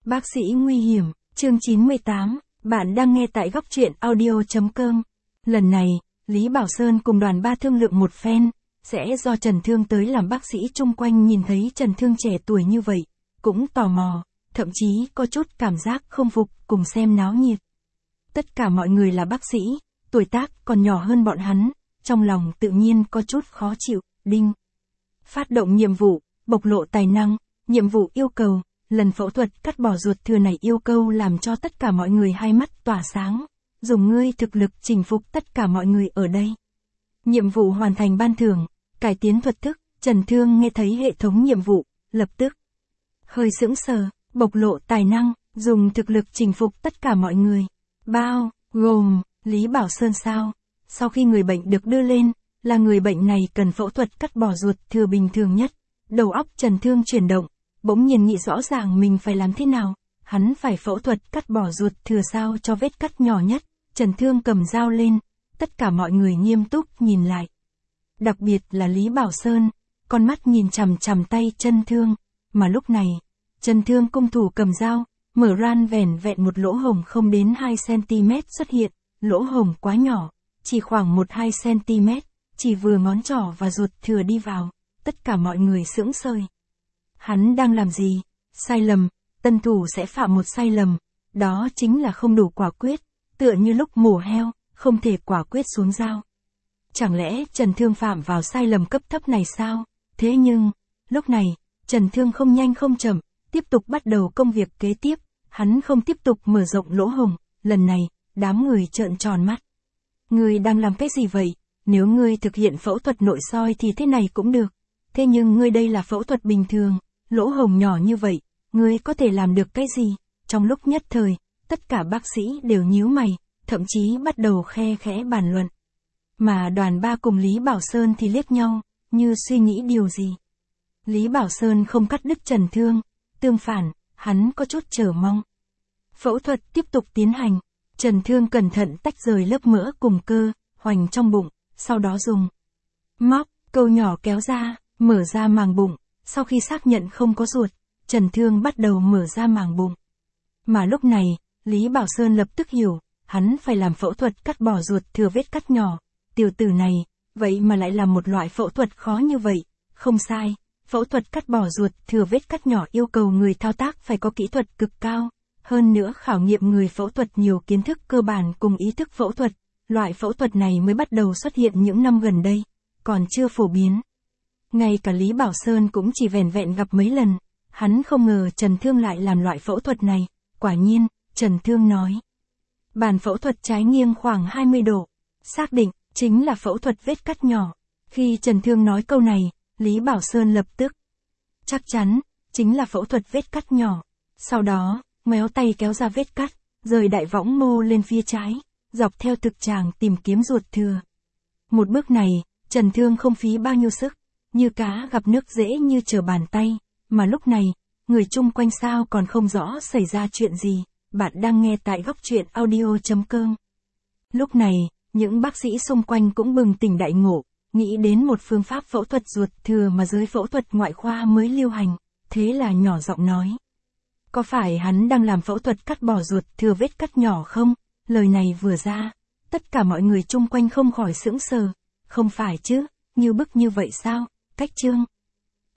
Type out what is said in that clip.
Bác sĩ nguy hiểm, chương 98, bạn đang nghe tại góc truyện audio.com. Lần này, Lý Bảo Sơn cùng đoàn 3 thương lượng một phen, sẽ do Trần Thương tới làm bác sĩ. Chung quanh nhìn thấy Trần Thương trẻ tuổi như vậy, cũng tò mò, thậm chí có chút cảm giác không phục cùng xem náo nhiệt. Tất cả mọi người là bác sĩ, tuổi tác còn nhỏ hơn bọn hắn, trong lòng tự nhiên có chút khó chịu. Đinh. Phát động nhiệm vụ, bộc lộ tài năng, nhiệm vụ yêu cầu. Lần phẫu thuật cắt bỏ ruột thừa này yêu cầu làm cho tất cả mọi người hai mắt tỏa sáng, dùng ngươi thực lực chinh phục tất cả mọi người ở đây. Nhiệm vụ hoàn thành ban thưởng, cải tiến thuật thức. Trần Thương nghe thấy hệ thống nhiệm vụ, lập tức hơi sững sờ, bộc lộ tài năng, dùng thực lực chinh phục tất cả mọi người. Bao gồm Lý Bảo Sơn sao? Sau khi người bệnh được đưa lên, là người bệnh này cần phẫu thuật cắt bỏ ruột thừa bình thường nhất. Đầu óc Trần Thương chuyển động, bỗng nhiên nghĩ rõ ràng mình phải làm thế nào. Hắn phải phẫu thuật cắt bỏ ruột thừa sao cho vết cắt nhỏ nhất. Trần Thương cầm dao lên, tất cả mọi người nghiêm túc nhìn lại. Đặc biệt là Lý Bảo Sơn, con mắt nhìn chằm chằm tay Trần Thương, mà lúc này, Trần Thương cung thủ cầm dao, mở ran vẻn vẹn một lỗ hổng không đến 2 cm xuất hiện, lỗ hổng quá nhỏ, chỉ khoảng 1-2 cm, chỉ vừa ngón trỏ và ruột thừa đi vào, tất cả mọi người sững sờ. Hắn đang làm gì? Sai lầm, tân thủ sẽ phạm một sai lầm, đó chính là không đủ quả quyết, tựa như lúc mổ heo, không thể quả quyết xuống dao. Chẳng lẽ Trần Thương phạm vào sai lầm cấp thấp này sao? Thế nhưng, lúc này, Trần Thương không nhanh không chậm, tiếp tục bắt đầu công việc kế tiếp, hắn không tiếp tục mở rộng lỗ hổng, lần này, đám người trợn tròn mắt. Ngươi đang làm cái gì vậy? Nếu ngươi thực hiện phẫu thuật nội soi thì thế này cũng được, thế nhưng ngươi đây là phẫu thuật bình thường, lỗ hổng nhỏ như vậy, ngươi có thể làm được cái gì? Trong lúc nhất thời, tất cả bác sĩ đều nhíu mày, thậm chí bắt đầu khe khẽ bàn luận. Mà đoàn 3 cùng Lý Bảo Sơn thì liếc nhau, như suy nghĩ điều gì. Lý Bảo Sơn không cắt đứt Trần Thương, tương phản, hắn có chút chờ mong. Phẫu thuật tiếp tục tiến hành, Trần Thương cẩn thận tách rời lớp mỡ cùng cơ, hoành trong bụng, sau đó dùng móc, câu nhỏ kéo ra, mở ra màng bụng. Sau khi xác nhận không có ruột, Trần Thương bắt đầu mở ra màng bụng. Mà lúc này, Lý Bảo Sơn lập tức hiểu, hắn phải làm phẫu thuật cắt bỏ ruột thừa vết cắt nhỏ. Tiểu tử này, vậy mà lại làm một loại phẫu thuật khó như vậy. Không sai, phẫu thuật cắt bỏ ruột thừa vết cắt nhỏ yêu cầu người thao tác phải có kỹ thuật cực cao. Hơn nữa khảo nghiệm người phẫu thuật nhiều kiến thức cơ bản cùng ý thức phẫu thuật. Loại phẫu thuật này mới bắt đầu xuất hiện những năm gần đây, còn chưa phổ biến. Ngay cả Lý Bảo Sơn cũng chỉ vẻn vẹn gặp mấy lần, hắn không ngờ Trần Thương lại làm loại phẫu thuật này. Quả nhiên, Trần Thương nói. Bàn phẫu thuật trái nghiêng khoảng 20 độ, xác định, chính là phẫu thuật vết cắt nhỏ. Khi Trần Thương nói câu này, Lý Bảo Sơn lập tức chắc chắn, chính là phẫu thuật vết cắt nhỏ. Sau đó, méo tay kéo ra vết cắt, rời đại võng mô lên phía trái, dọc theo thực tràng tìm kiếm ruột thừa. Một bước này, Trần Thương không phí bao nhiêu sức, như cá gặp nước dễ như trở bàn tay, mà lúc này, người chung quanh sao còn không rõ xảy ra chuyện gì. Bạn đang nghe tại góc truyện audio.com. Lúc này, những bác sĩ xung quanh cũng bừng tỉnh đại ngộ, nghĩ đến một phương pháp phẫu thuật ruột thừa mà giới phẫu thuật ngoại khoa mới lưu hành, thế là nhỏ giọng nói. Có phải hắn đang làm phẫu thuật cắt bỏ ruột thừa vết cắt nhỏ không? Lời này vừa ra, tất cả mọi người chung quanh không khỏi sững sờ. Không phải chứ, như bức như vậy sao? Cách chương.